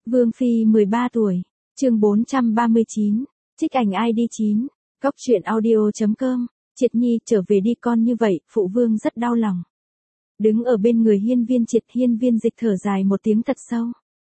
Vương Phi 13 tuổi, chương 439, trích ảnh ID 9, góc truyện audio.com, Triệt Nhi trở về đi con như vậy, phụ vương rất đau lòng. Đứng ở bên người hiên viên dịch thở dài một tiếng thật sâu.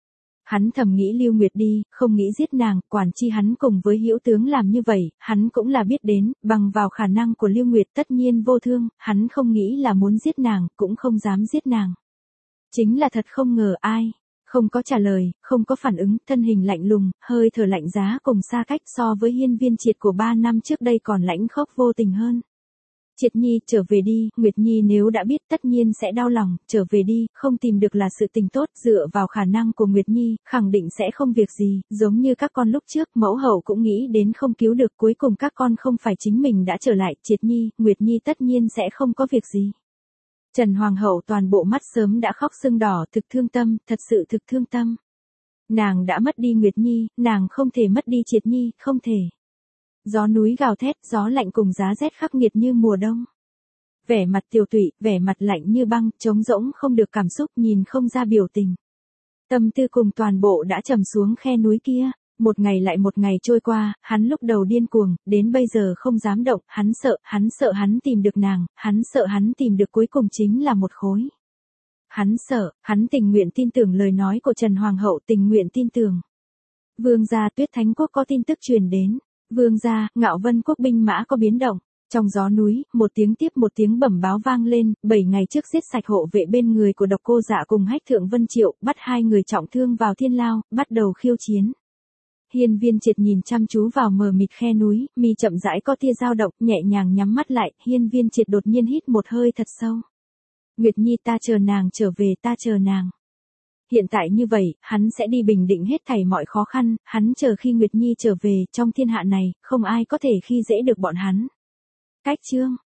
Hắn thầm nghĩ Lưu Nguyệt đi, không nghĩ giết nàng, quản chi hắn cùng với hữu tướng làm như vậy, hắn cũng là biết đến, bằng vào khả năng của Lưu Nguyệt tất nhiên vô thương, hắn không nghĩ là muốn giết nàng, cũng không dám giết nàng. Chính là thật không ngờ ai. Không có trả lời, không có phản ứng, thân hình lạnh lùng, hơi thở lạnh giá cùng xa cách so với hiên viên Triệt của 3 năm trước đây còn lãnh khốc vô tình hơn. Triệt Nhi, trở về đi, Nguyệt Nhi nếu đã biết tất nhiên sẽ đau lòng, trở về đi, không tìm được là sự tình tốt, dựa vào khả năng của Nguyệt Nhi, khẳng định sẽ không việc gì, giống như các con lúc trước, mẫu hậu cũng nghĩ đến không cứu được, cuối cùng các con không phải chính mình đã trở lại, Triệt Nhi, Nguyệt Nhi tất nhiên sẽ không có việc gì. Trần Hoàng hậu toàn bộ mắt sớm đã khóc sưng đỏ, thực thương tâm, thật sự thực thương tâm. Nàng đã mất đi Nguyệt Nhi, nàng không thể mất đi Triệt Nhi, không thể. Gió núi gào thét, gió lạnh cùng giá rét khắc nghiệt như mùa đông. Vẻ mặt tiều tụy, vẻ mặt lạnh như băng, trống rỗng không được cảm xúc, nhìn không ra biểu tình. Tâm tư cùng toàn bộ đã trầm xuống khe núi kia. Một ngày lại một ngày trôi qua, hắn lúc đầu điên cuồng, đến bây giờ không dám động, hắn sợ hắn tìm được nàng, hắn sợ hắn tìm được cuối cùng chính là một khối. Hắn sợ, hắn tình nguyện tin tưởng lời nói của Trần Hoàng hậu, tình nguyện tin tưởng. Vương gia Tuyết Thánh Quốc có tin tức truyền đến, vương gia, Ngạo Vân Quốc binh mã có biến động. Trong gió núi, một tiếng tiếp một tiếng bẩm báo vang lên, 7 ngày trước giết sạch hộ vệ bên người của Độc Cô Dạ cùng Hách Thượng Vân Triệu, bắt 2 người trọng thương vào thiên lao, bắt đầu khiêu chiến. Hiên viên Triệt nhìn chăm chú vào mờ mịt khe núi, mi chậm rãi có tia dao động, nhẹ nhàng nhắm mắt lại, hiên viên Triệt đột nhiên hít một hơi thật sâu. Nguyệt Nhi, ta chờ nàng trở về, ta chờ nàng. Hiện tại như vậy, hắn sẽ đi bình định hết thảy mọi khó khăn, hắn chờ khi Nguyệt Nhi trở về, trong thiên hạ này, không ai có thể khi dễ được bọn hắn. Cách chương